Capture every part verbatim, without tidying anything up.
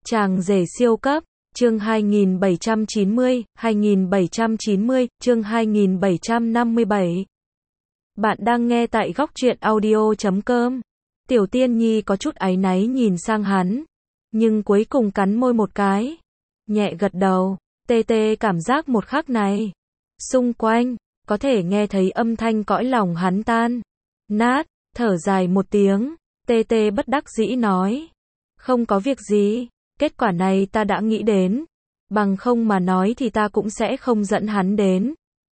Chàng rể siêu cấp, chương hai nghìn bảy trăm chín mươi, hai nghìn bảy trăm chín mươi, chương hai nghìn bảy trăm năm mươi bảy. Bạn đang nghe tại góc truyện audio chấm com. Tiểu Tiên Nhi có chút áy náy nhìn sang hắn, nhưng cuối cùng cắn môi một cái, nhẹ gật đầu. Tê tê cảm giác một khắc này, xung quanh, có thể nghe thấy âm thanh cõi lòng hắn tan nát, thở dài một tiếng, tê tê bất đắc dĩ nói. Không có việc gì, kết quả này ta đã nghĩ đến, bằng không mà nói thì ta cũng sẽ không dẫn hắn đến.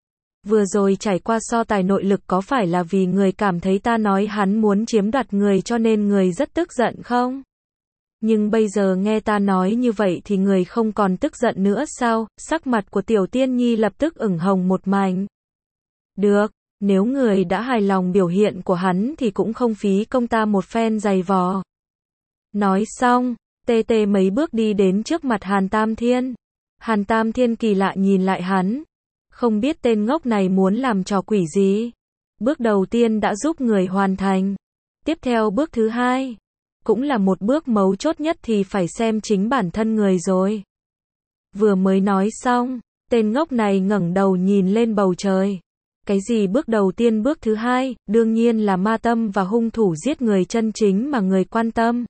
Vừa rồi trải qua so tài nội lực có phải là vì người cảm thấy ta nói hắn muốn chiếm đoạt người cho nên người rất tức giận không? Nhưng bây giờ nghe ta nói như vậy thì người không còn tức giận nữa sao? Sắc mặt của Tiểu Tiên Nhi lập tức ửng hồng một mảnh. Được, nếu người đã hài lòng biểu hiện của hắn thì cũng không phí công ta một phen giày vò. Nói xong, tê tê mấy bước đi đến trước mặt Hàn Tam Thiên. Hàn Tam Thiên kỳ lạ nhìn lại hắn, không biết tên ngốc này muốn làm trò quỷ gì. Bước đầu tiên đã giúp người hoàn thành. Tiếp theo bước thứ hai, cũng là một bước mấu chốt nhất thì phải xem chính bản thân người rồi. Vừa mới nói xong, tên ngốc này ngẩng đầu nhìn lên bầu trời. Cái gì bước đầu tiên bước thứ hai, đương nhiên là ma tâm và hung thủ giết người chân chính mà người quan tâm.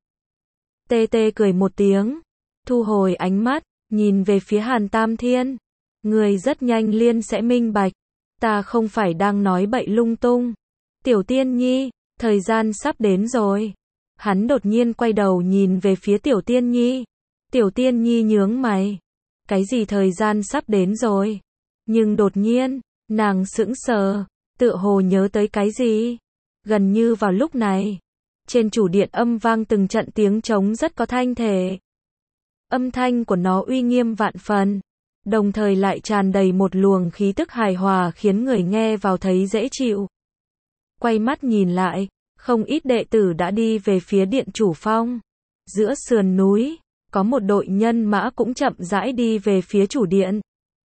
Tê tê cười một tiếng, thu hồi ánh mắt, nhìn về phía Hàn Tam Thiên. Người rất nhanh liên sẽ minh bạch, ta không phải đang nói bậy lung tung. Tiểu Tiên Nhi, thời gian sắp đến rồi. Hắn đột nhiên quay đầu nhìn về phía Tiểu Tiên Nhi. Tiểu Tiên Nhi nhướng mày. Cái gì thời gian sắp đến rồi? Nhưng đột nhiên, nàng sững sờ, tựa hồ nhớ tới cái gì. Gần như vào lúc này, trên chủ điện âm vang từng trận tiếng trống rất có thanh thể. Âm thanh của nó uy nghiêm vạn phần, đồng thời lại tràn đầy một luồng khí tức hài hòa khiến người nghe vào thấy dễ chịu. Quay mắt nhìn lại, không ít đệ tử đã đi về phía điện chủ phong. Giữa sườn núi, có một đội nhân mã cũng chậm rãi đi về phía chủ điện.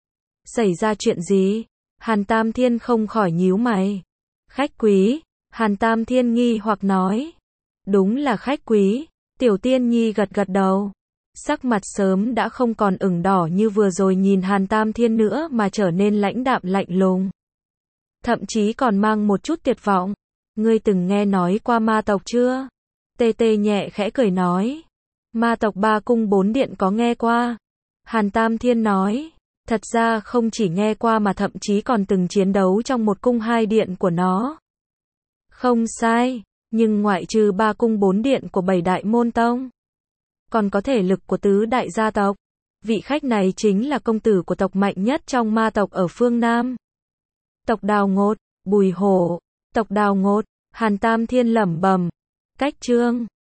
Xảy ra chuyện gì? Hàn Tam Thiên không khỏi nhíu mày. Khách quý, Hàn Tam Thiên nghi hoặc nói. Đúng là khách quý, Tiểu Tiên Nhi gật gật đầu. Sắc mặt sớm đã không còn ửng đỏ như vừa rồi nhìn Hàn Tam Thiên nữa mà trở nên lãnh đạm lạnh lùng. Thậm chí còn mang một chút tuyệt vọng. Ngươi từng nghe nói qua ma tộc chưa? Tê tê nhẹ khẽ cười nói. Ma tộc ba cung bốn điện có nghe qua. Hàn Tam Thiên nói. Thật ra không chỉ nghe qua mà thậm chí còn từng chiến đấu trong một cung hai điện của nó. Không sai, nhưng ngoại trừ ba cung bốn điện của bảy đại môn tông, còn có thể lực của tứ đại gia tộc. Vị khách này chính là công tử của tộc mạnh nhất trong ma tộc ở phương Nam. Tộc Đào Ngột, Bùi Hổ, tộc Đào Ngột, Hàn Tam Thiên lẩm bẩm. Cách chương